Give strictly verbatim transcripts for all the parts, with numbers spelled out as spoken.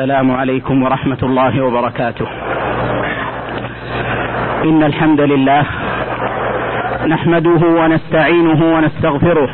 السلام عليكم ورحمة الله وبركاته. إن الحمد لله نحمده ونستعينه ونستغفره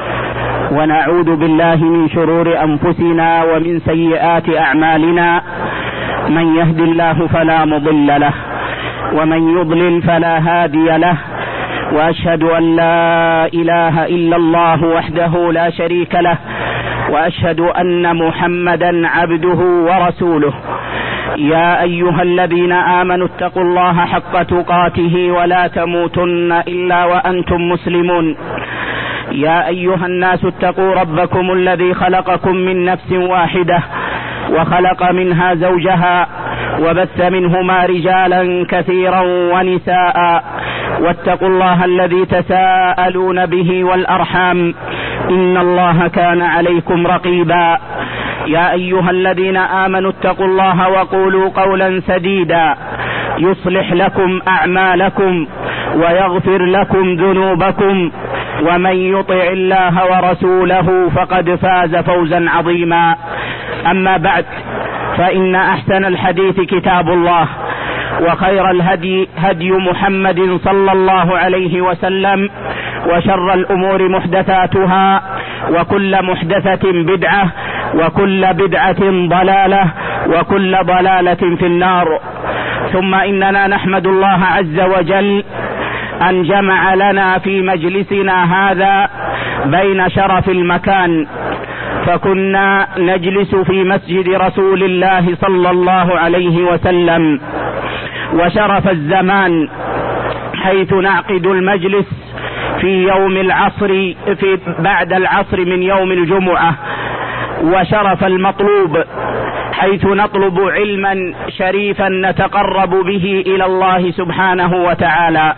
ونعوذ بالله من شرور أنفسنا ومن سيئات أعمالنا، من يهد الله فلا مضل له ومن يضلل فلا هادي له، وأشهد أن لا إله إلا الله وحده لا شريك له، وأشهد أن محمدا عبده ورسوله. يا أيها الذين آمنوا اتقوا الله حق تقاته ولا تموتن إلا وأنتم مسلمون. يا أيها الناس اتقوا ربكم الذي خلقكم من نفس واحدة وخلق منها زوجها وبث منهما رجالا كثيرا ونساء، واتقوا الله الذي تساءلون به والأرحام، إن الله كان عليكم رقيبا. يا أيها الذين آمنوا اتقوا الله وقولوا قولا سديدا يصلح لكم أعمالكم ويغفر لكم ذنوبكم، ومن يطع الله ورسوله فقد فاز فوزا عظيما. أما بعد، فإن أحسن الحديث كتاب الله، وخير الهدي هدي محمد صلى الله عليه وسلم، وشر الأمور محدثاتها، وكل محدثة بدعة، وكل بدعة ضلالة، وكل ضلالة في النار. ثم إننا نحمد الله عز وجل أن جمع لنا في مجلسنا هذا بين شرف المكان، فكنا نجلس في مسجد رسول الله صلى الله عليه وسلم، وشرف الزمان حيث نعقد المجلس في يوم العصر في بعد العصر من يوم الجمعة، وشرف المطلوب حيث نطلب علما شريفا نتقرب به إلى الله سبحانه وتعالى.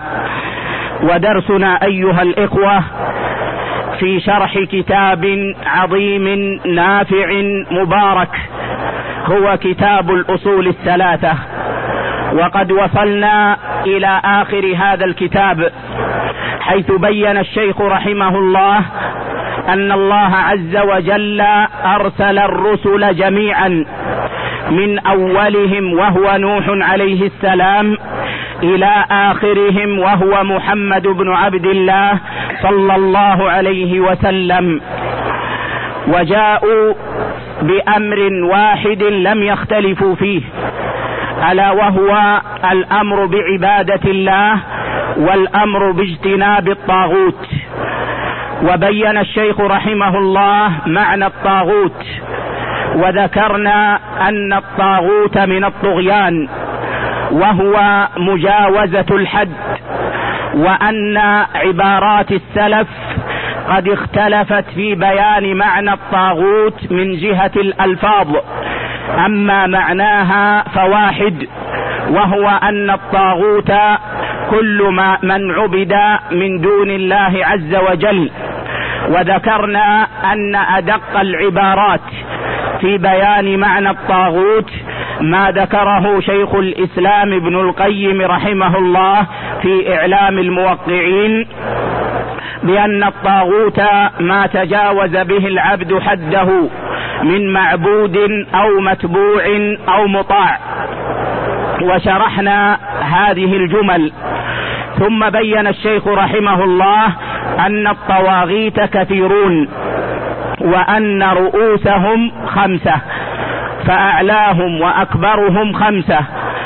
ودرسنا أيها الإخوة في شرح كتاب عظيم نافع مبارك، هو كتاب الأصول الثلاثة. وقد وصلنا إلى آخر هذا الكتاب، حيث بين الشيخ رحمه الله أن الله عز وجل أرسل الرسل جميعا من أولهم وهو نوح عليه السلام إلى آخرهم وهو محمد بن عبد الله صلى الله عليه وسلم، وجاءوا بأمر واحد لم يختلفوا فيه، ألا وهو الأمر بعبادة الله والأمر باجتناب الطاغوت. وبين الشيخ رحمه الله معنى الطاغوت، وذكرنا أن الطاغوت من الطغيان وهو مجاوزة الحد، وأن عبارات السلف قد اختلفت في بيان معنى الطاغوت من جهة الألفاظ، أما معناها فواحد، وهو أن الطاغوت كل ما من عبد من دون الله عز وجل. وذكرنا أن أدق العبارات في بيان معنى الطاغوت ما ذكره شيخ الإسلام ابن القيم رحمه الله في إعلام الموقعين، بأن الطاغوت ما تجاوز به العبد حده من معبود أو متبوع أو مطاع. وشرحنا هذه الجمل، ثم بين الشيخ رحمه الله أن الطواغيت كثيرون، وأن رؤوسهم خمسة، فأعلاهم وأكبرهم خمسة.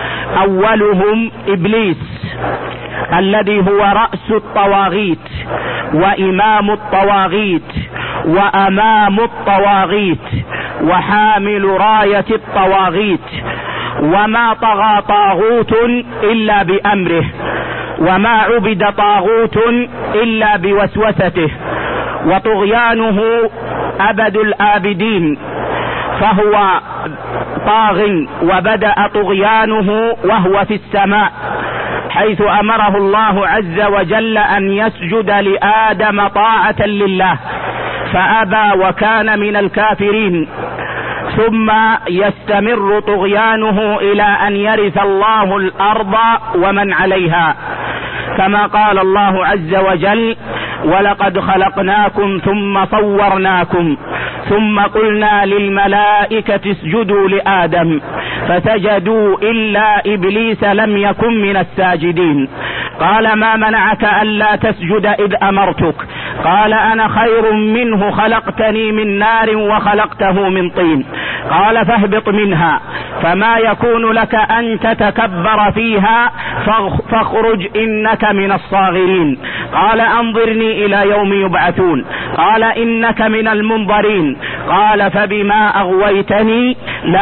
أولهم إبليس الذي هو رأس الطواغيت وإمام الطواغيت وأمام الطواغيت وحامل راية الطواغيت، وما طغى طاغوت إلا بأمره، وما عبد طاغوت إلا بوسوسته، وطغيانه أبد الآبدين، فهو طاغ وبدأ طغيانه وهو في السماء، حيث أمره الله عز وجل أن يسجد لآدم طاعة لله فأبى وكان من الكافرين، ثم يستمر طغيانه إلى أن يرث الله الأرض ومن عليها، كما قال الله عز وجل: ولقد خلقناكم ثم صورناكم ثم قلنا للملائكة اسجدوا لآدم فسجدوا إلا إبليس لم يكن من الساجدين. قال ما منعك ألا تسجد إذ أمرتك؟ قال أنا خير منه خلقتني من نار وخلقته من طين. قال فاهبط منها فما يكون لك أن تتكبر فيها فاخرج إنك من الصاغرين. قال أنظرني إلى يوم يبعثون. قال إنك من المنظرين. قال فبما أغويتني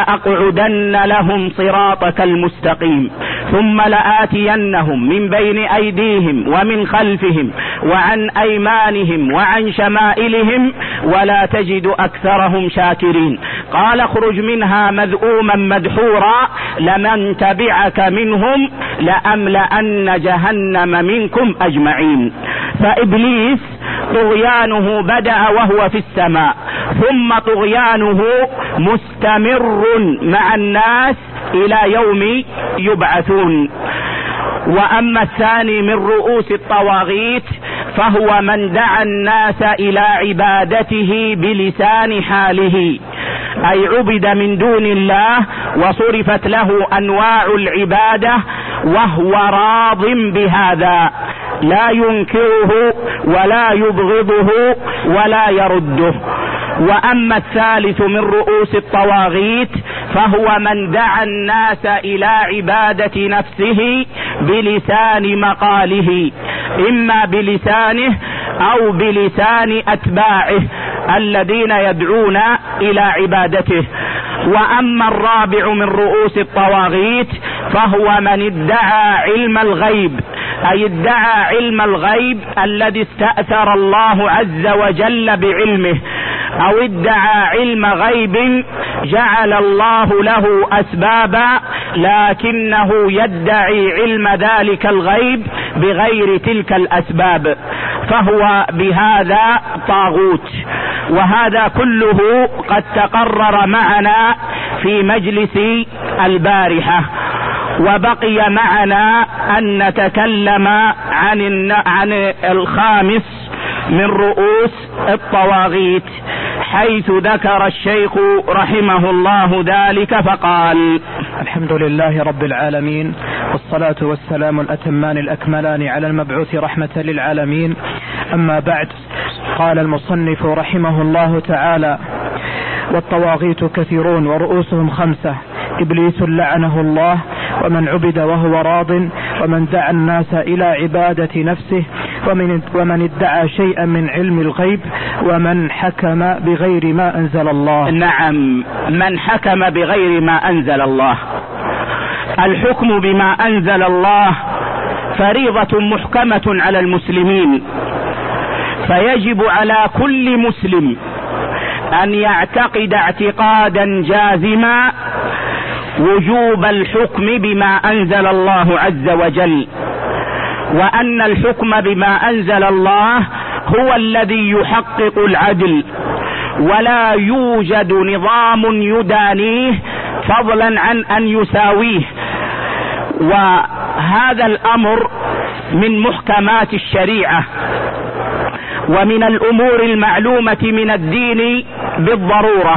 لأقعدن لهم صراطك المستقيم ثم لآتينهم من بين أيديهم ومن خلفهم وعن أيمانهم وعن شمائلهم ولا تجد أكثرهم شاكرين. قال اخرج منها مذءوما مدحورا لمن تبعك منهم لأملأن جهنم منكم أجمعين. فإبليس طغيانه بدأ وهو في السماء ثم طغيانه مستمر مع الناس إلى يوم يبعثون. وأما الثاني من رؤوس الطواغيت فهو من دعا الناس إلى عبادته بلسان حاله، أي عبد من دون الله وصرفت له أنواع العبادة وهو راض بهذا، لا ينكره ولا يبغضه ولا يرده. وأما الثالث من رؤوس الطواغيت فهو من دعا الناس إلى عبادة نفسه بلسان مقاله، إما بلسانه أو بلسان أتباعه الذين يدعون إلى عبادته. وأما الرابع من رؤوس الطواغيت فهو من ادعى علم الغيب، أي ادعى علم الغيب الذي استأثر الله عز وجل بعلمه، أو ادعى علم غيب جعل الله له أسبابا لكنه يدعي علم ذلك الغيب بغير تلك الأسباب، فهو بهذا طاغوت. وهذا كله قد تقرر معنا في مجلس البارحة، وبقي معنا أن نتكلم عن عن الخامس من رؤوس الطواغيت، حيث ذكر الشيخ رحمه الله ذلك فقال: الحمد لله رب العالمين، والصلاة والسلام الأتمان الأكملان على المبعوث رحمة للعالمين. أما بعد، قال المصنف رحمه الله تعالى: والطواغيت كثيرون ورؤوسهم خمسة: إبليس لعنه الله، ومن عبد وهو راض، ومن دعا الناس إلى عبادة نفسه، ومن, ومن ادعى شيئا من علم الغيب، ومن حكم بغير ما أنزل الله. نعم، من حكم بغير ما أنزل الله. الحكم بما أنزل الله فريضة محكمة على المسلمين، فيجب على كل مسلم أن يعتقد اعتقادا جازما وجوب الحكم بما أنزل الله عز وجل، وأن الحكم بما أنزل الله هو الذي يحقق العدل، ولا يوجد نظام يدانيه فضلا عن أن يساويه. وهذا الأمر من محكمات الشريعة ومن الأمور المعلومة من الدين بالضرورة.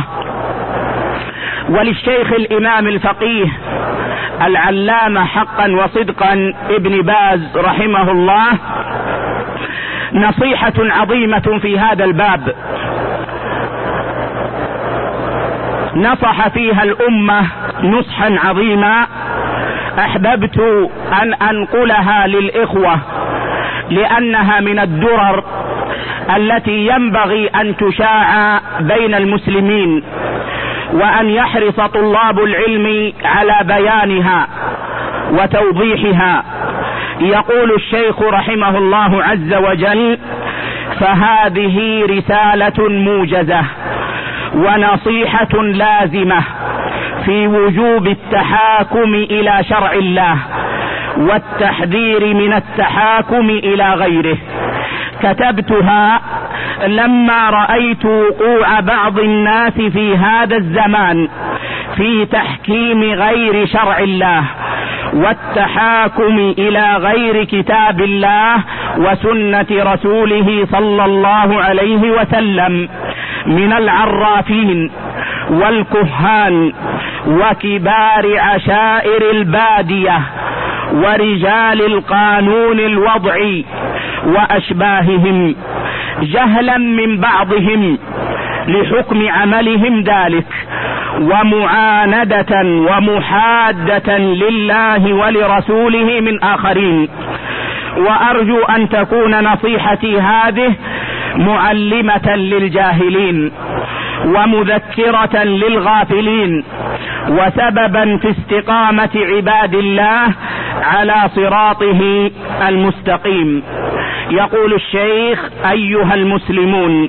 وللشيخ الإمام الفقيه العلامة حقا وصدقا ابن باز رحمه الله نصيحة عظيمة في هذا الباب، نصح فيها الأمة نصحا عظيما أحببت أن أنقلها للإخوة، لأنها من الدرر التي ينبغي أن تشاع بين المسلمين، وأن يحرص طلاب العلم على بيانها وتوضيحها. يقول الشيخ رحمه الله عز وجل: فهذه رسالة موجزة ونصيحة لازمة في وجوب التحاكم إلى شرع الله والتحذير من التحاكم إلى غيره. كتبتها لما رأيت وقوع بعض الناس في هذا الزمان في تحكيم غير شرع الله والتحاكم إلى غير كتاب الله وسنة رسوله صلى الله عليه وسلم، من العرافين والكهان وكبار عشائر البادية ورجال القانون الوضعي وأشباههم، جهلا من بعضهم لحكم عملهم ذلك، ومعاندة ومحادة لله ولرسوله من آخرين. وأرجو أن تكون نصيحتي هذه معلمة للجاهلين ومذكرة للغافلين، وسببا في استقامة عباد الله على صراطه المستقيم. يقول الشيخ: أيها المسلمون،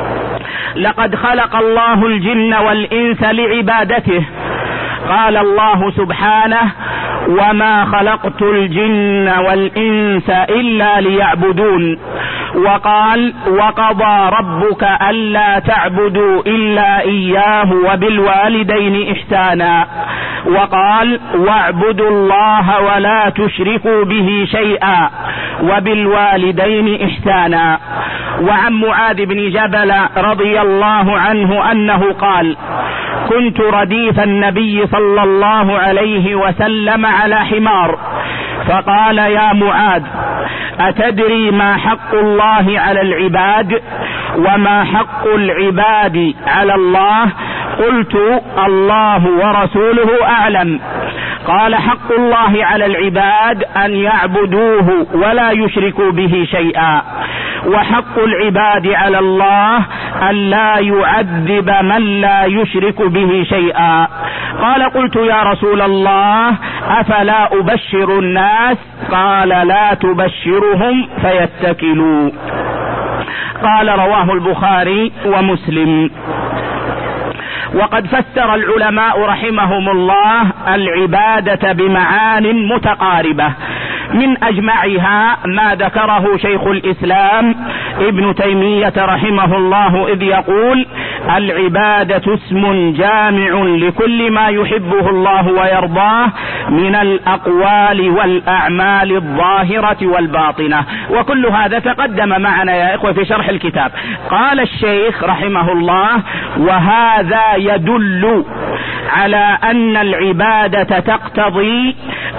لقد خلق الله الجن والإنس لعبادته. قال الله سبحانه: وما خلقت الجن والإنس إلا ليعبدون. وقال: وقضى ربك ألا تعبدوا إلا إياه وبالوالدين إحسانا. وقال: واعبدوا الله ولا تشركوا به شيئا وبالوالدين إحسانا. وعن معاذ بن جبل رضي الله عنه أنه قال: كنت رديف النبي صلى الله عليه وسلم على حمار، فقال: يا معاذ، أتدري ما حق الله على العباد وما حق العباد على الله؟ قلت: الله ورسوله أعلم. قال: حق الله على العباد أن يعبدوه ولا يشركوا به شيئا، وحق العباد على الله أن لا يعذب من لا يشرك به شيئا. قال: قلت: يا رسول الله، أفلا أبشر الناس؟ قال: لا تبشرهم فيتكلوا. قال: رواه البخاري ومسلم. وقد فسر العلماء رحمهم الله العبادة بمعان متقاربة، من أجمعها ما ذكره شيخ الإسلام ابن تيمية رحمه الله، إذ يقول: العبادة اسم جامع لكل ما يحبه الله ويرضاه من الأقوال والأعمال الظاهرة والباطنة. وكل هذا تقدم معنا يا إخوة في شرح الكتاب. قال الشيخ رحمه الله: وهذا يدل على أن العبادة تقتضي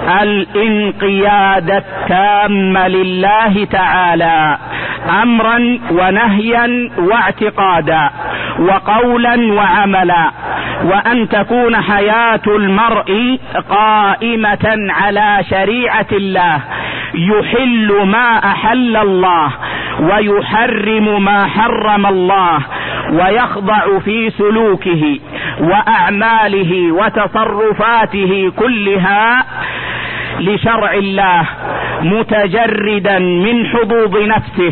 الانقياد التام لله تعالى أمرا ونهيا واعتقادا وقولا وعملا، وأن تكون حياة المرء قائمة على شريعة الله، يحل ما أحل الله ويحرم ما حرم الله، ويخضع في سلوكه وأعماله وتصرفاته كلها لشرع الله، متجردا من حظوظ نفسه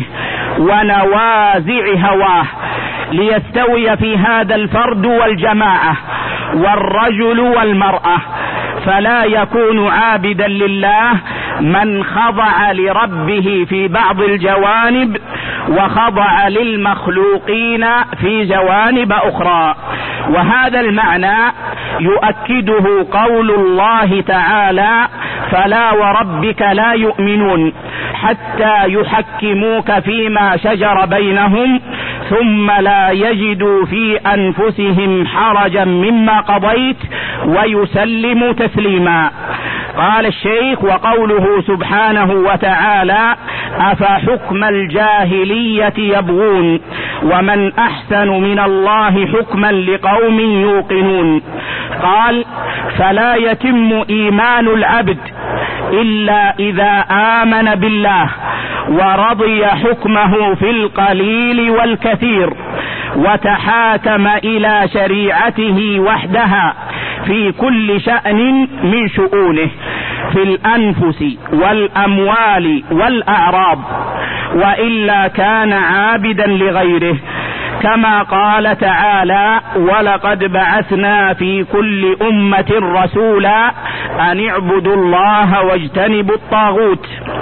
ونوازع هواه، ليستوي في هذا الفرد والجماعة والرجل والمرأة. فلا يكون عابدا لله من خضع لربه في بعض الجوانب وخضع للمخلوقين في جوانب أخرى. وهذا المعنى يؤكده قول الله تعالى: فلا وربك لا يؤمنون حتى يحكموك فيما شجر بينهم ثم لا يجدوا في أنفسهم حرجا مما قضيت ويسلموا تسليما. قال الشيخ: وقوله سبحانه وتعالى: أفحكم الجاهلية يبغون ومن أحسن من الله حكما لقوم يوقنون. قال: فلا يتم إيمان العبد إلا إذا آمن بالله ورضي حكمه في القليل والكثير، وتحاكم إلى شريعته وحدها في كل شأن من شؤونه، في الأنفس والأموال والأعراض، وإلا كان عابدا لغيره، كما قال تعالى: ولقد بعثنا في كل أمة رسولا أن اعبدوا الله واجتنبوا الطاغوت.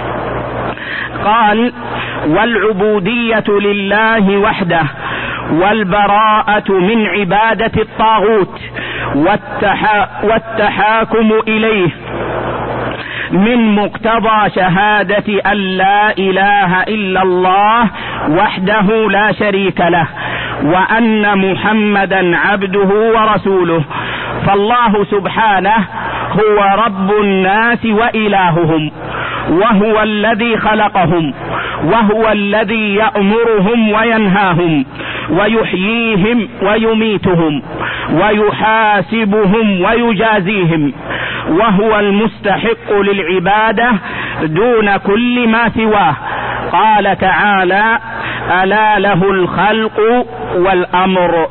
قال: والعبودية لله وحده والبراءة من عبادة الطاغوت والتحا والتحاكم إليه من مقتضى شهادة أن لا إله إلا الله وحده لا شريك له، وأن محمدا عبده ورسوله. فالله سبحانه هو رب الناس وإلههم، وهو الذي خلقهم، وهو الذي يأمرهم وينهاهم ويحييهم ويميتهم ويحاسبهم ويجازيهم، وهو المستحق للعبادة دون كل ما سواه. قال تعالى: ألا له الخلق والأمر.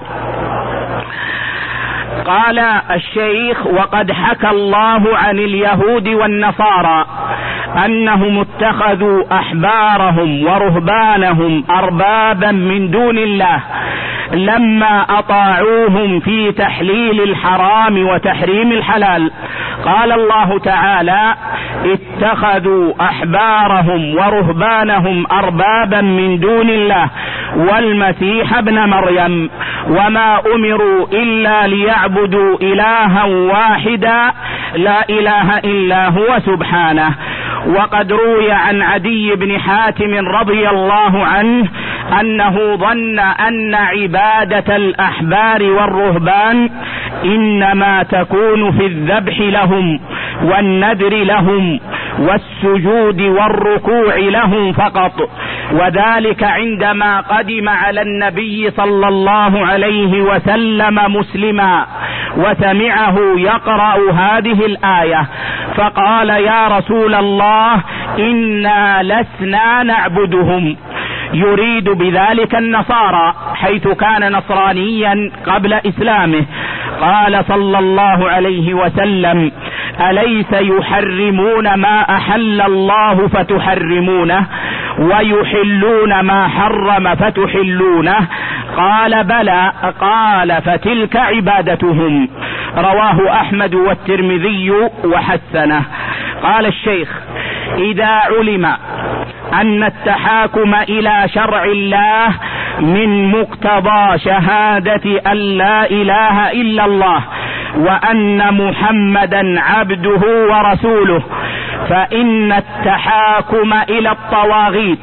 قال الشيخ: وقد حكى الله عن اليهود والنصارى أنهم اتخذوا أحبارهم ورهبانهم أربابا من دون الله لما أطاعوهم في تحليل الحرام وتحريم الحلال. قال الله تعالى: اتخذوا أحبارهم ورهبانهم أربابا من دون الله والمسيح ابن مريم وما أمروا إلا ليعبدوا إلها واحدا لا إله إلا هو سبحانه. وقد روي عن عدي بن حاتم رضي الله عنه أنه ظن أن عبادة الأحبار والرهبان إنما تكون في الذبح لهم والنذر لهم والسجود والركوع لهم فقط، وذلك عندما قدم على النبي صلى الله عليه وسلم مسلما وسمعه يقرأ هذه الآية فقال: يا رسول الله، إنا لسنا نعبدهم. يريد بذلك النصارى، حيث كان نصرانيا قبل إسلامه. قال صلى الله عليه وسلم: أليس يحرمون ما أحل الله فتحرمونه ويحلون ما حرم فتحلونه؟ قال: بلى. قال: فتلك عبادتهم. رواه أحمد والترمذي وحسنه. قال الشيخ: إذا علم أن التحاكم إلى شرع الله من مقتضى شهادة أن لا إله إلا الله وأن محمدا عبده ورسوله، فإن التحاكم إلى الطواغيت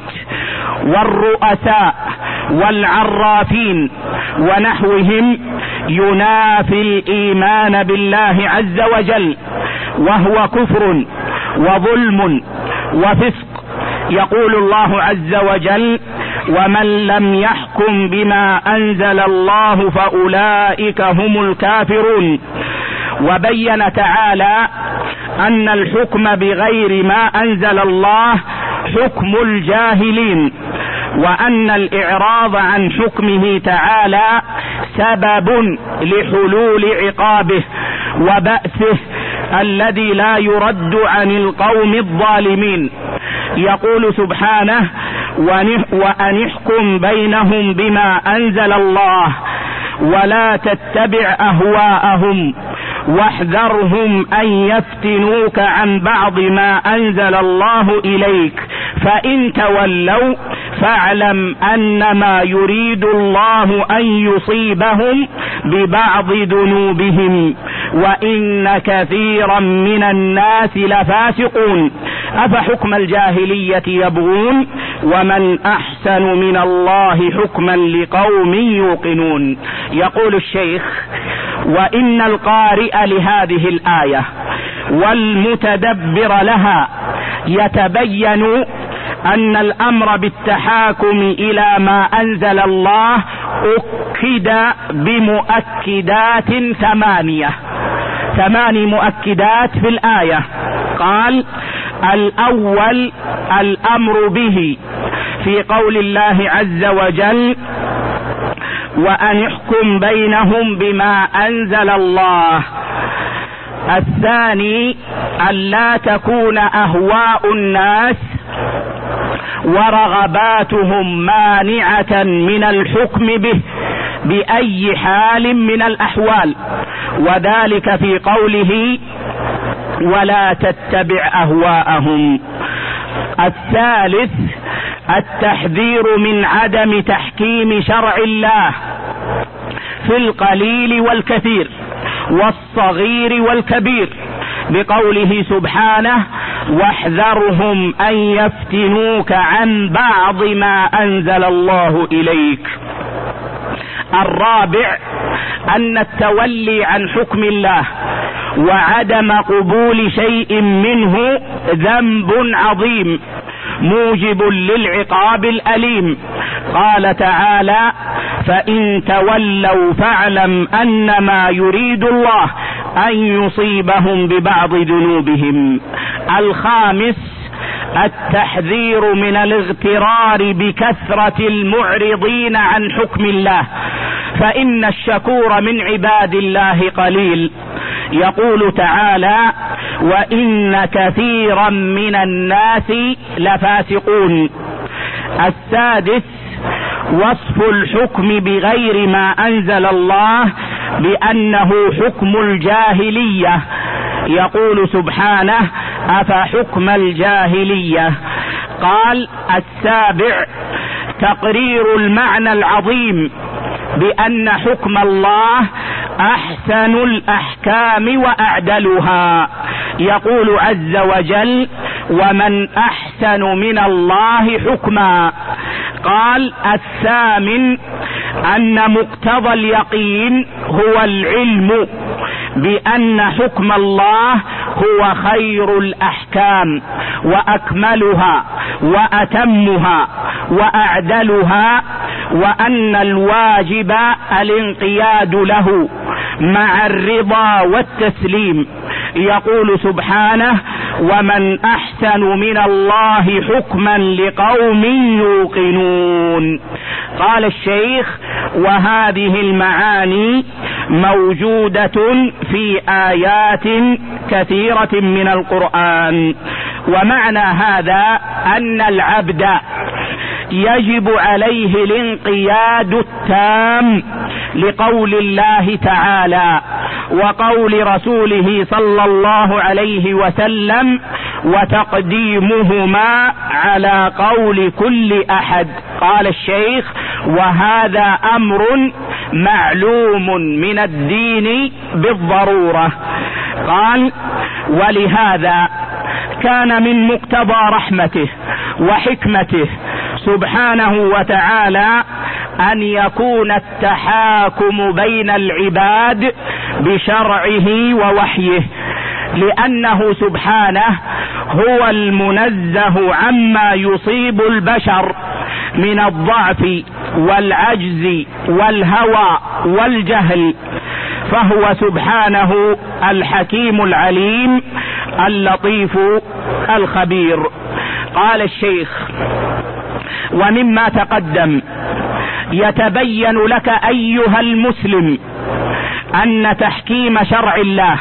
والرؤساء والعرافين ونحوهم ينافي الإيمان بالله عز وجل، وهو كفر وظلم وفسق. يقول الله عز وجل: ومن لم يحكم بما أنزل الله فأولئك هم الكافرون. وبين تعالى أن الحكم بغير ما أنزل الله حكم الجاهلين، وأن الإعراض عن حكمه تعالى سبب لحلول عقابه وبأسه الذي لا يرد عن القوم الظالمين. يقول سبحانه: وأن احكم بينهم بما أنزل الله ولا تتبع أهواءهم واحذرهم أن يفتنوك عن بعض ما أنزل الله إليك فإن تولوا فاعلم أنما يريد الله أن يصيبهم ببعض ذنوبهم وإن كثيرا من الناس لفاسقون أفحكم الجاهلية يبغون ومن أحسن من الله حكما لقوم يوقنون. يقول الشيخ: وإن القارئ لهذه الآية والمتدبر لها يتبين أن الأمر بالتحاكم إلى ما أنزل الله أكد بمؤكدات ثمانية ثماني مؤكدات في الآية. قال: الأول الأمر به في قول الله عز وجل: وأن احكم بينهم بما أنزل الله. الثاني ألا تكون أهواء الناس ورغباتهم مانعة من الحكم به بأي حال من الأحوال، وذلك في قوله: ولا تتبع أهواءهم. الثالث التحذير من عدم تحكيم شرع الله في القليل والكثير والصغير والكبير بقوله سبحانه: واحذرهم أن يفتنوك عن بعض ما أنزل الله إليك. الرابع أن التولي عن حكم الله وعدم قبول شيء منه ذنب عظيم موجب للعقاب الأليم. قال تعالى: فإن تولوا فاعلم أنما يريد الله أن يصيبهم ببعض ذنوبهم. الخامس التحذير من الاغترار بكثرة المعرضين عن حكم الله، فإن الشكور من عباد الله قليل. يقول تعالى: وإن كثيرا من الناس لفاسقون. السادس وصف الحكم بغير ما أنزل الله بأنه حكم الجاهلية. يقول سبحانه: أفحكم الجاهلية. قال: السابع تقرير المعنى العظيم بأن حكم الله أحسن الأحكام وأعدلها. يقول عز وجل: ومن أحسن من الله حكما. قال: الثامن أن مقتضى اليقين هو العلم بأن حكم الله هو خير الأحكام وأكملها وأتمها وأعدلها، وأن الواجب الانقياد له مع الرضا والتسليم. يقول سبحانه: ومن أحسن من الله حكما لقوم يوقنون. قال الشيخ: وهذه المعاني موجودة في آيات كثيرة من القرآن. ومعنى هذا أن العبد يجب عليه الانقياد التام لقول الله تعالى وقول رسوله صلى الله عليه وسلم، وتقديمهما على قول كل أحد. قال الشيخ: وهذا أمر معلوم من الدين بالضرورة. قال: ولهذا كان من مقتضى رحمته وحكمته سبحانه وتعالى أن يكون التحاكم بين العباد بشرعه ووحيه، لأنه سبحانه هو المنزه عما يصيب البشر من الضعف والعجز والهوى والجهل، فهو سبحانه الحكيم العليم اللطيف الخبير. قال الشيخ: ومما تقدم يتبين لك أيها المسلم أن تحكيم شرع الله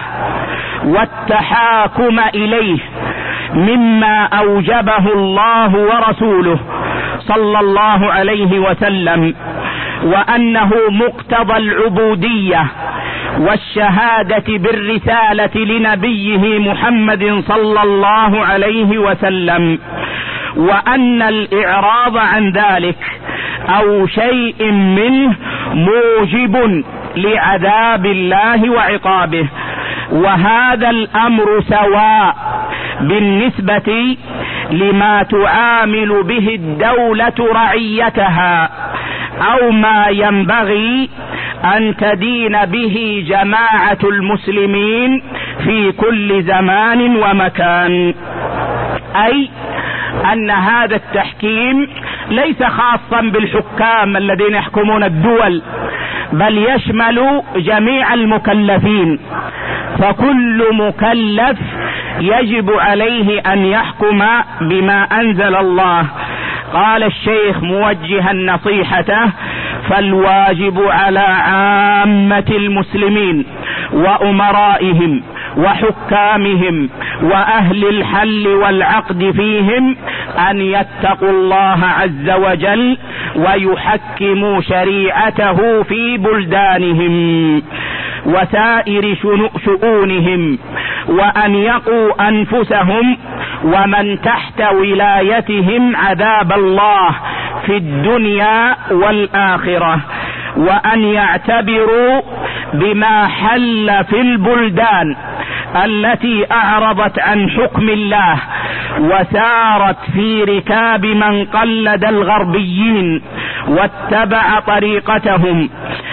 والتحاكم إليه مما أوجبه الله ورسوله صلى الله عليه وسلم، وأنه مقتضى العبودية والشهادة بالرسالة لنبيه محمد صلى الله عليه وسلم، وأن الإعراض عن ذلك أو شيء منه موجب لعذاب الله وعقابه. وهذا الأمر سواء بالنسبة لما تعامل به الدولة رعيتها أو ما ينبغي أن تدين به جماعة المسلمين في كل زمان ومكان، أي أن هذا التحكيم ليس خاصا بالحكام الذين يحكمون الدول، بل يشمل جميع المكلفين، فكل مكلف يجب عليه أن يحكم بما أنزل الله. قال الشيخ موجها نصيحته: فالواجب على عامة المسلمين وأمرائهم وحكامهم وأهل الحل والعقد فيهم أن يتقوا الله عز وجل ويحكموا شريعته في بلدانهم وسائر شؤونهم، وأن يقوا أنفسهم ومن تحت ولايتهم عذاب الله في الدنيا والآخرة، وأن يعتبروا بما حل في البلدان التي أعرضت عن حكم الله وسارت في ركاب من قلد الغربيين واتبع طريقتهم،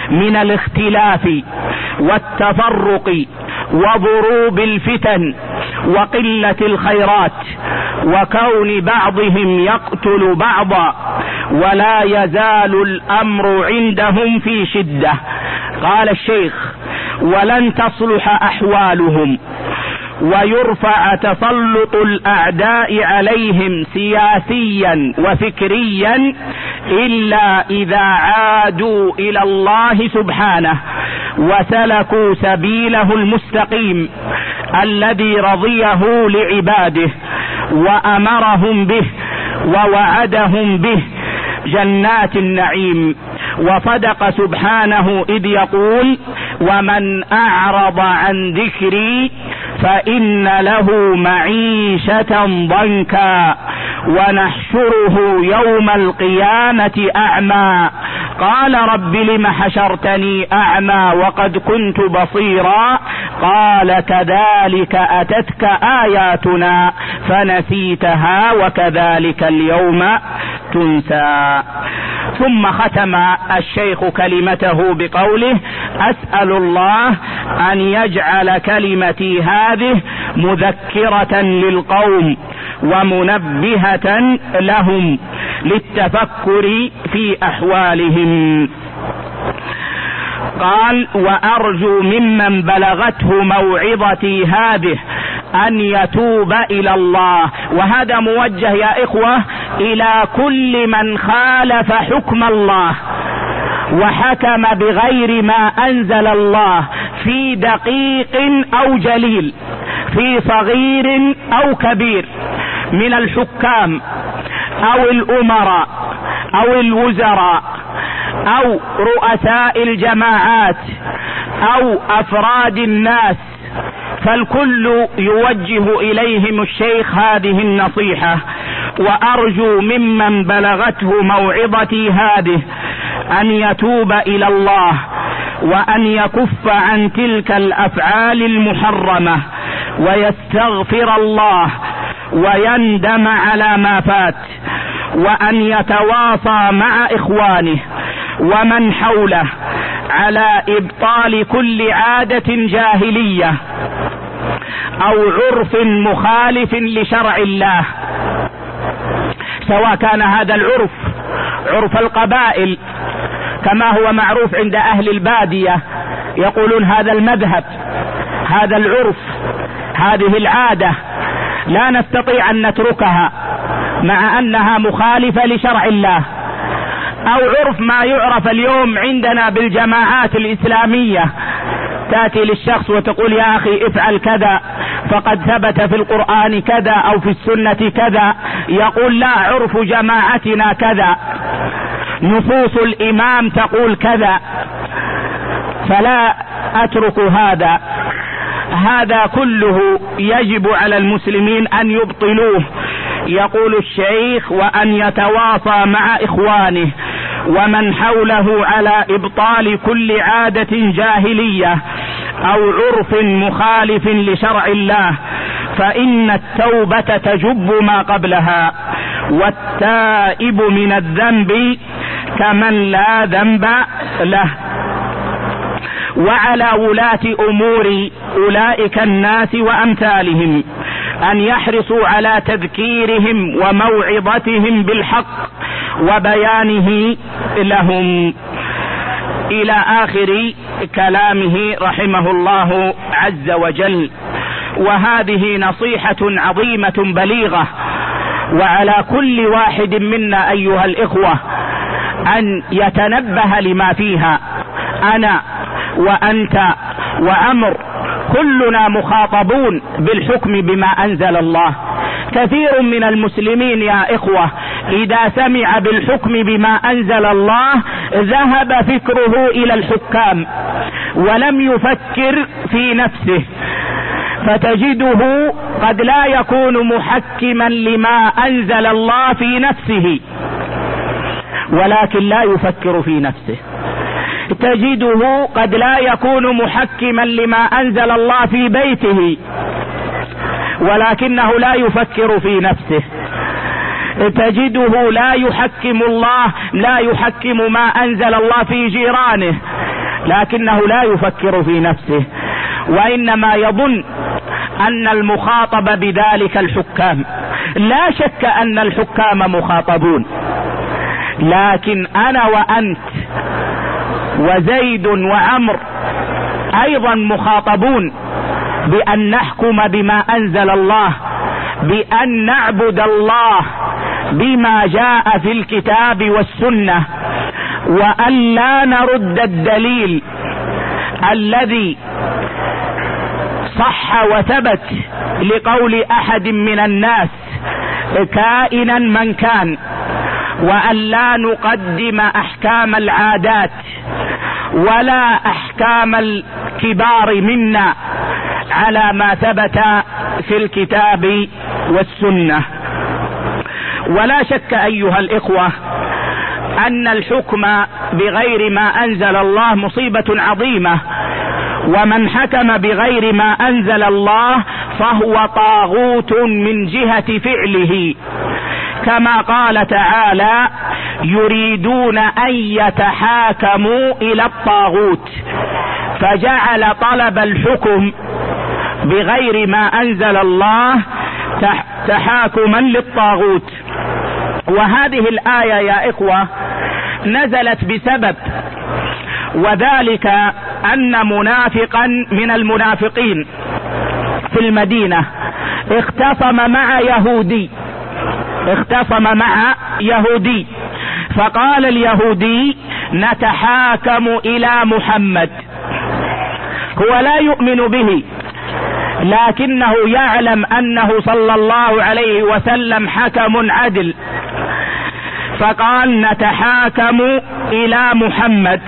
من الاختلاف والتفرق وضروب الفتن وقلة الخيرات وكون بعضهم يقتل بعضا، ولا يزال الأمر عندهم في شدة. قال الشيخ: ولن تصلح أحوالهم ويرفع تسلط الأعداء عليهم سياسيا وفكريا إلا إذا عادوا إلى الله سبحانه وسلكوا سبيله المستقيم الذي رضيه لعباده وأمرهم به ووعدهم به جنات النعيم. وصدق سبحانه إذ يقول: ومن أعرض عن ذكري فإن له معيشة ضنكا ونحشره يوم القيامة أعمى قال رب لم حشرتني أعمى وقد كنت بصيرا قال كذلك أتتك آياتنا فنسيتها وكذلك اليوم تنسى. ثم ختم الشيخ كلمته بقوله: أسأل الله أن يجعل كلمتي هذه مذكرة للقوم ومنبهة لهم للتفكر في أحوالهم. قال: وأرجو ممن بلغته موعظتي هذه أن يتوب إلى الله. وهذا موجه يا إخوة إلى كل من خالف حكم الله وحكم بغير ما أنزل الله في دقيق أو جليل، في صغير أو كبير، من الحكام أو الأمراء أو الوزراء أو رؤساء الجماعات أو أفراد الناس، فالكل يوجه إليهم الشيخ هذه النصيحة: وأرجو ممن بلغته موعظتي هذه أن يتوب إلى الله وأن يكف عن تلك الأفعال المحرمة ويستغفر الله ويندم على ما فات، وأن يتواصى مع إخوانه ومن حوله على إبطال كل عادة جاهلية أو عرف مخالف لشرع الله، سواء كان هذا العرف عرف القبائل كما هو معروف عند أهل البادية، يقولون هذا المذهب، هذا العرف، هذه العادة لا نستطيع أن نتركها مع أنها مخالفة لشرع الله، أو عرف ما يعرف اليوم عندنا بالجماعات الإسلامية، تأتي للشخص وتقول: يا أخي افعل كذا فقد ثبت في القرآن كذا أو في السنة كذا، يقول: لا، عرف جماعتنا كذا، نصوص الإمام تقول كذا، فلا أترك هذا. هذا كله يجب على المسلمين أن يبطلوه. يقول الشيخ: وأن يتواصى مع إخوانه ومن حوله على إبطال كل عادة جاهلية أو عرف مخالف لشرع الله، فإن التوبة تجب ما قبلها، والتائب من الذنب كمن لا ذنب له. وعلى ولاة أمور أولئك الناس وأمثالهم أن يحرصوا على تذكيرهم وموعظتهم بالحق وبيانه لهم، إلى آخر كلامه رحمه الله عز وجل. وهذه نصيحة عظيمة بليغة، وعلى كل واحد منا أيها الإخوة أن يتنبه لما فيها. أنا وأنت وعمر كلنا مخاطبون بالحكم بما أنزل الله. كثير من المسلمين يا إخوة إذا سمع بالحكم بما أنزل الله ذهب فكره إلى الحكام ولم يفكر في نفسه، فتجده قد لا يكون محكما لما أنزل الله في نفسه، ولكن لا يفكر في نفسه. تجده قد لا يكون محكما لما أنزل الله في بيته، ولكنه لا يفكر في نفسه. تجده لا يحكم الله لا يحكم ما أنزل الله في جيرانه، لكنه لا يفكر في نفسه، وإنما يظن أن المخاطب بذلك الحكام. لا شك أن الحكام مخاطبون، لكن أنا وأنت وزيد وعمر أيضا مخاطبون بأن نحكم بما أنزل الله، بأن نعبد الله بما جاء في الكتاب والسنة، وأن لا نرد الدليل الذي صح وثبت لقول أحد من الناس كائنا من كان، وأن لا نقدم أحكام العادات ولا أحكام الكبار منا على ما ثبت في الكتاب والسنة. ولا شك أيها الإخوة أن الحكم بغير ما أنزل الله مصيبة عظيمة، ومن حكم بغير ما أنزل الله فهو طاغوت من جهة فعله، كما قال تعالى: يريدون أن يتحاكموا إلى الطاغوت، فجعل طلب الحكم بغير ما أنزل الله تحاكما للطاغوت. وهذه الآية يا إخوة نزلت بسبب، وذلك أن منافقا من المنافقين في المدينة اختصم مع يهودي اختصم مع يهودي فقال اليهودي: نتحاكم إلى محمد. هو لا يؤمن به، لكنه يعلم أنه صلى الله عليه وسلم حكم عدل، فقال: نتحاكم إلى محمد،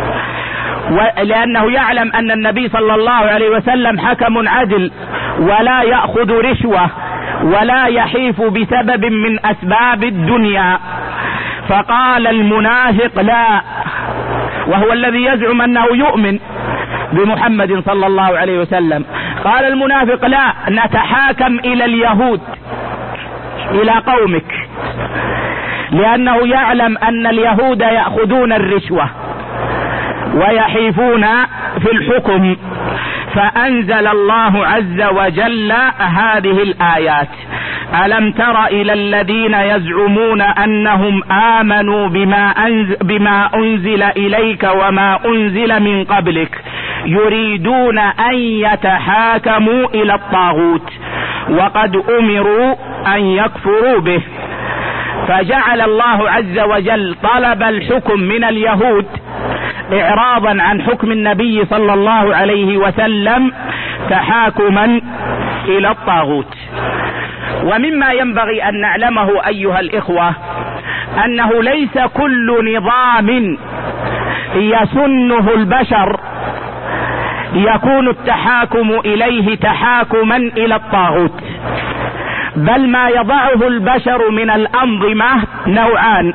لأنه يعلم أن النبي صلى الله عليه وسلم حكم عدل ولا يأخذ رشوة ولا يحيف بسبب من أسباب الدنيا. فقال المنافق: لا، وهو الذي يزعم أنه يؤمن بمحمد صلى الله عليه وسلم. قال المنافق: لا، نتحاكم إلى اليهود، إلى قومك، لأنه يعلم أن اليهود يأخذون الرشوة ويحيفون في الحكم. فأنزل الله عز وجل هذه الآيات: ألم تر إلى الذين يزعمون أنهم آمنوا بما, أنزل بما أنزل إليك وما أنزل من قبلك يريدون أن يتحاكموا إلى الطاغوت وقد أمروا أن يكفروا به. فجعل الله عز وجل طلب الحكم من اليهود إعراضا عن حكم النبي صلى الله عليه وسلم تحاكما إلى الطاغوت. ومما ينبغي أن نعلمه أيها الإخوة أنه ليس كل نظام يسنه البشر يكون التحاكم إليه تحاكما إلى الطاغوت، بل ما يضعه البشر من الأنظمة نوعان: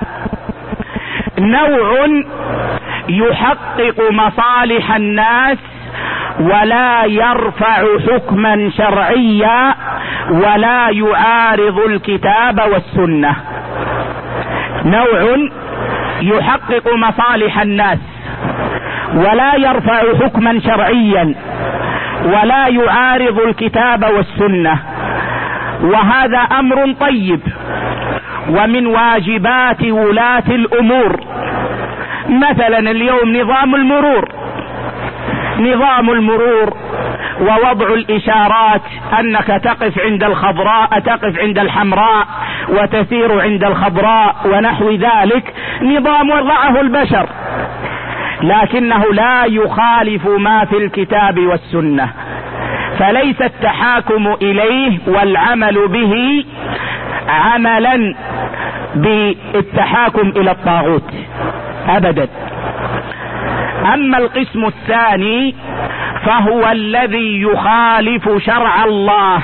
نوع يحقق مصالح الناس ولا يرفع حكما شرعيا ولا يعارض الكتاب والسنة. نوع يحقق مصالح الناس ولا يرفع حكما شرعيا ولا يعارض الكتاب والسنة، وهذا أمر طيب ومن واجبات ولاة الأمور. مثلا اليوم نظام المرور نظام المرور ووضع الإشارات، أنك تقف عند الخضراء، تقف عند الحمراء وتسير عند الخضراء ونحو ذلك، نظام وضعه البشر، لكنه لا يخالف ما في الكتاب والسنة، فليس التحاكم إليه والعمل به عملا بالتحاكم إلى الطاغوت أبدا. أما القسم الثاني فهو الذي يخالف شرع الله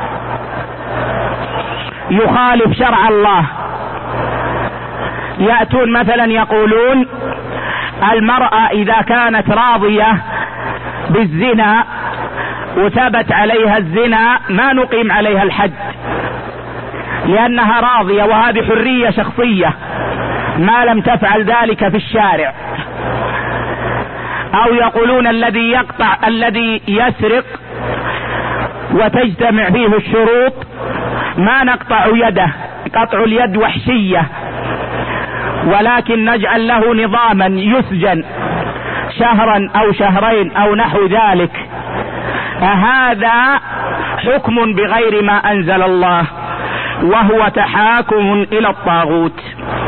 يخالف شرع الله يأتون مثلا يقولون: المرأة إذا كانت راضية بالزنا وثبت عليها الزنا ما نقيم عليها الحد لأنها راضية، وهذه حرية شخصية ما لم تفعل ذلك في الشارع. او يقولون الذي يقطع الذي يسرق وتجتمع فيه الشروط ما نقطع يده، قطع اليد وحشية، ولكن نجعل له نظاما يسجن شهرا او شهرين او نحو ذلك. هذا حكم بغير ما انزل الله وهو تحاكم الى الطاغوت.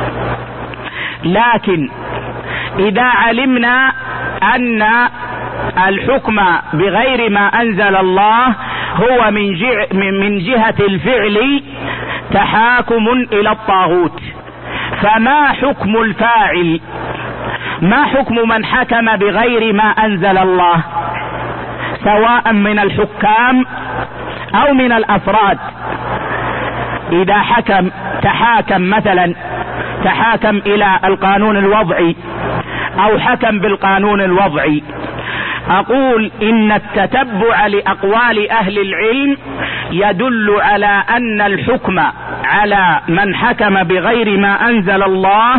لكن اذا علمنا ان الحكم بغير ما انزل الله هو من جه من جهة الفعل تحاكم الى الطاغوت، فما حكم الفاعل؟ ما حكم من حكم بغير ما انزل الله سواء من الحكام او من الافراد؟ اذا حكم تحاكم مثلا تحاكم الى القانون الوضعي او حكم بالقانون الوضعي، اقول ان التتبع لاقوال اهل العلم يدل على ان الحكم على من حكم بغير ما انزل الله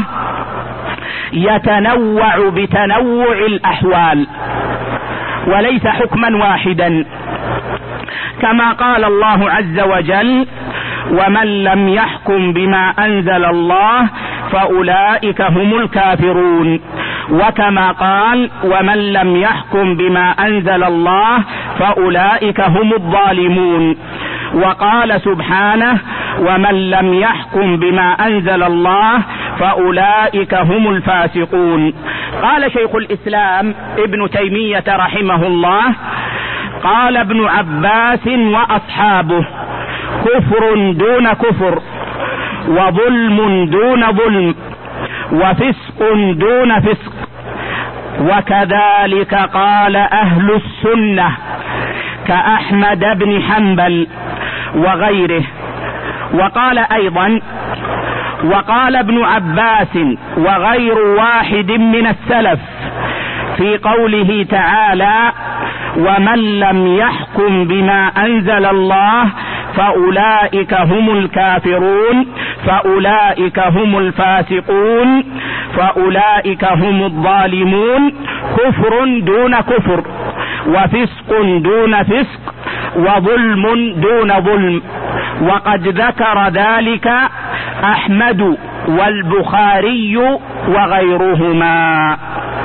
يتنوع بتنوع الاحوال وليس حكما واحدا، كما قال الله عز وجل: ومن لم يحكم بما انزل الله فاولئك هم الكافرون، وكما قال: ومن لم يحكم بما انزل الله فاولئك هم الظالمون، وقال سبحانه: ومن لم يحكم بما انزل الله فاولئك هم الفاسقون. قال شيخ الاسلام ابن تيمية رحمه الله: قال ابن عباس واصحابه: كفر دون كفر، وظلم دون ظلم، وفسق دون فسق، وكذلك قال اهل السنة كأحمد بن حنبل وغيره. وقال ايضا: وقال ابن عباس وغير واحد من السلف في قوله تعالى: ومن لم يحكم بما انزل الله فاولئك هم الكافرون، فاولئك هم الفاسقون، فاولئك هم الظالمون، كفر دون كفر، وفسق دون فسق، وظلم دون ظلم. وقد ذكر ذلك احمد والبخاري وغيرهما.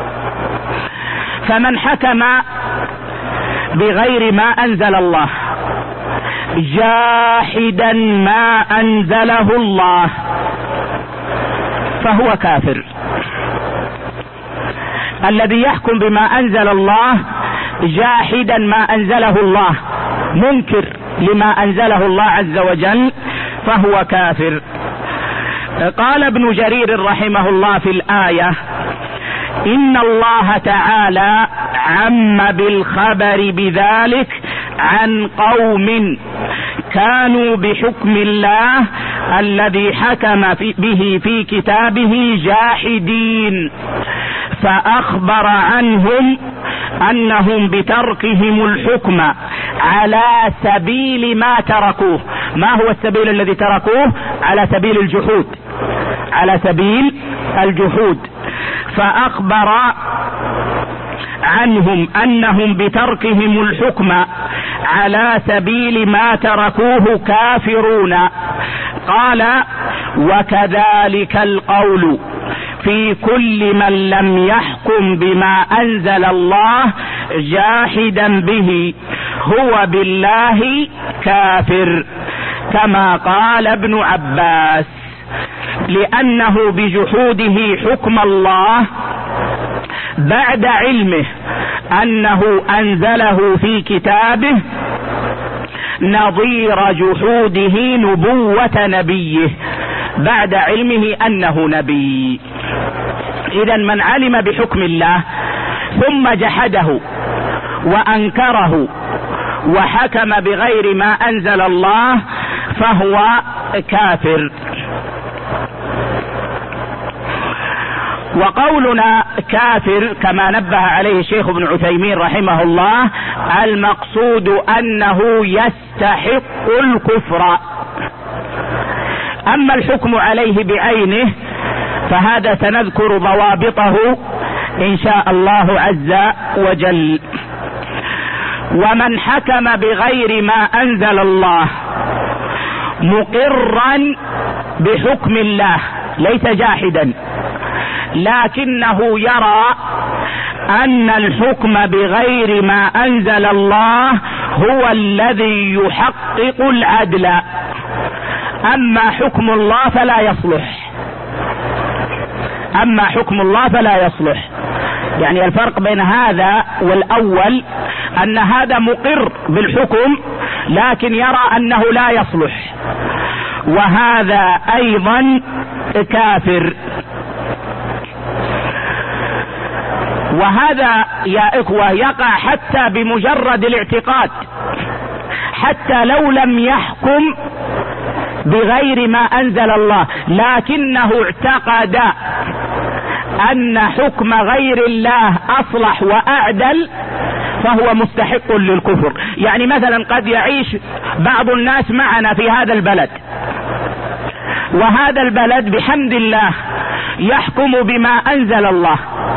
فمن حكم بغير ما انزل الله جاحدا ما انزله الله فهو كافر. الذي يحكم بما انزل الله جاحدا ما انزله الله، منكر لما انزله الله عز وجل، فهو كافر. قال ابن جرير رحمه الله في الآية: إن الله تعالى عم بالخبر بذلك عن قوم كانوا بحكم الله الذي حكم في به في كتابه جاحدين، فأخبر عنهم أنهم بتركهم الحكم على سبيل ما تركوه. ما هو السبيل الذي تركوه؟ على سبيل الجحود، على سبيل الجحود. فأخبر عنهم أنهم بتركهم الحكم على سبيل ما تركوه كافرون. قال: وكذلك القول في كل من لم يحكم بما أنزل الله جاحدا به هو بالله كافر، كما قال ابن عباس، لأنه بجحوده حكم الله بعد علمه أنه أنزله في كتابه نظير جحوده نبوة نبيه، بعد علمه أنه نبي. إذا من علم بحكم الله ثم جحده وأنكره وحكم بغير ما أنزل الله فهو كافر. وقولنا كافر كما نبه عليه الشيخ ابن عثيمين رحمه الله، المقصود أنه يستحق الكفر. أما الحكم عليه بعينه فهذا سنذكر ضوابطه إن شاء الله عز وجل. ومن حكم بغير ما أنزل الله مقرا بحكم الله ليس جاحدا، لكنه يرى أن الحكم بغير ما أنزل الله هو الذي يحقق العدل، أما حكم الله فلا يصلح، أما حكم الله فلا يصلح. يعني الفرق بين هذا والأول أن هذا مقر بالحكم لكن يرى أنه لا يصلح، وهذا أيضا كافر. وهذا يا إخوة يقع حتى بمجرد الاعتقاد، حتى لو لم يحكم بغير ما أنزل الله لكنه اعتقد أن حكم غير الله أصلح وأعدل فهو مستحق للكفر. يعني مثلا قد يعيش بعض الناس معنا في هذا البلد، وهذا البلد بحمد الله يحكم بما أنزل الله،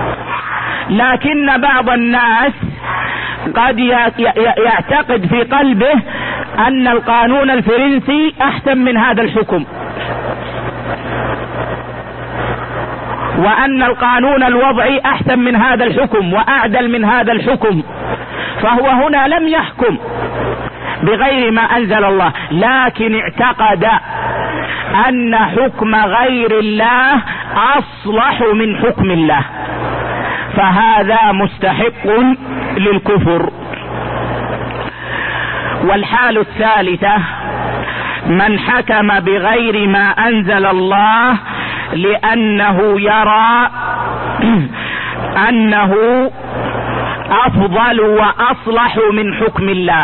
لكن بعض الناس قد يعتقد في قلبه أن القانون الفرنسي أحسن من هذا الحكم، وأن القانون الوضعي أحسن من هذا الحكم وأعدل من هذا الحكم، فهو هنا لم يحكم بغير ما أنزل الله لكن اعتقد أن حكم غير الله أصلح من حكم الله، فهذا مستحق للكفر. والحال الثالثة من حكم بغير ما أنزل الله لأنه يرى أنه أفضل وأصلح من حكم الله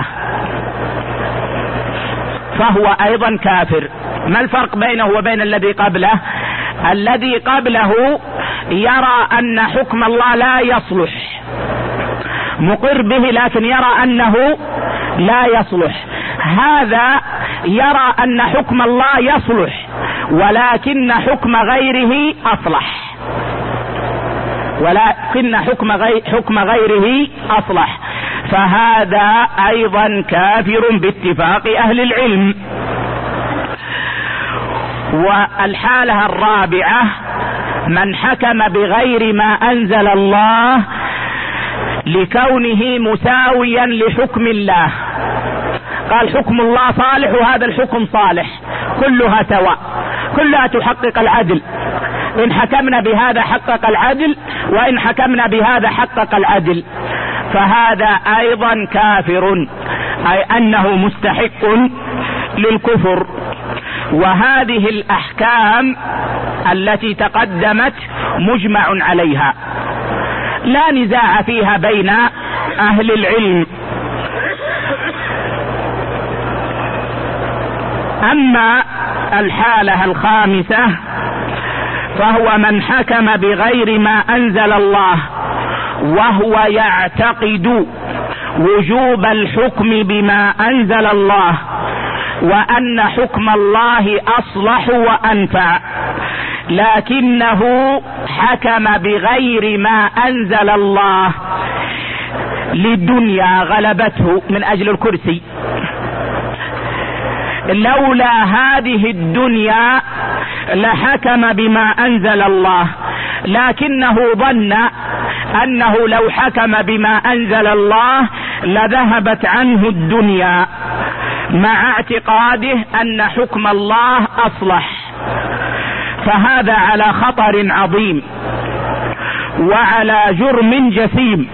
فهو أيضا كافر. ما الفرق بينه وبين الذي قبله؟ الذي قبله يرى أن حكم الله لا يصلح، مقر به لكن يرى أنه لا يصلح. هذا يرى أن حكم الله يصلح ولكن حكم غيره أصلح، ولكن حكم غير حكم غيره أصلح، فهذا أيضا كافر باتفاق أهل العلم. والحالة الرابعة من حكم بغير ما أنزل الله لكونه مساويا لحكم الله، قال حكم الله صالح وهذا الحكم صالح، كلها سواء، كلها تحقق العدل، إن حكمنا بهذا حقق العدل وإن حكمنا بهذا حقق العدل، فهذا أيضا كافر، أي أنه مستحق للكفر. وهذه الأحكام التي تقدمت مجمع عليها لا نزاع فيها بين أهل العلم. أما الحالة الخامسة فهو من حكم بغير ما أنزل الله وهو يعتقد وجوب الحكم بما أنزل الله وأن حكم الله أصلح وأنفع، لكنه حكم بغير ما أنزل الله للدنيا غلبته من أجل الكرسي، لولا هذه الدنيا لحكم بما أنزل الله، لكنه ظن أنه لو حكم بما أنزل الله لذهبت عنه الدنيا، مع اعتقاده أن حكم الله أصلح، فهذا على خطر عظيم وعلى جرم جسيم،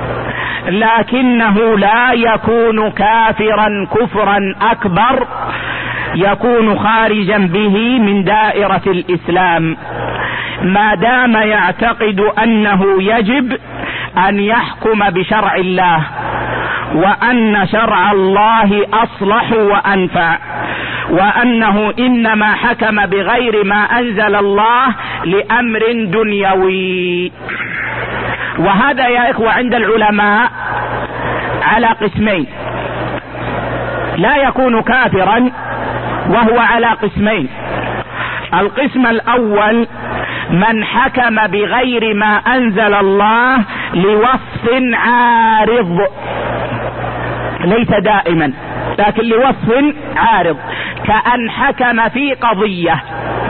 لكنه لا يكون كافرا كفرا أكبر يكون خارجا به من دائرة الإسلام، ما دام يعتقد أنه يجب أن يحكم بشرع الله وأن شرع الله أصلح وأنفع، وأنه إنما حكم بغير ما أنزل الله لأمر دنيوي. وهذا يا إخوة عند العلماء على قسمين، لا يكون كافرا وهو على قسمين. القسم الأول من حكم بغير ما انزل الله لوصف عارض، ليس دائما لكن لوصف عارض، كأن حكم في قضية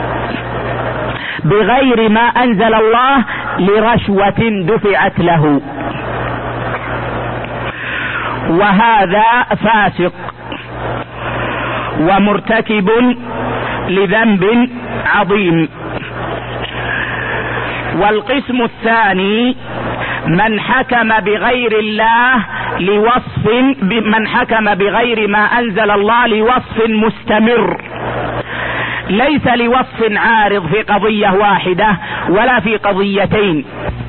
بغير ما انزل الله لرشوة دفعت له، وهذا فاسق ومرتكب لذنب عظيم. والقسم الثاني من حكم بغير الله لوصف، من حكم بغير ما انزل الله لوصف مستمر، ليس لوصف عارض في قضية واحدة ولا في قضيتين،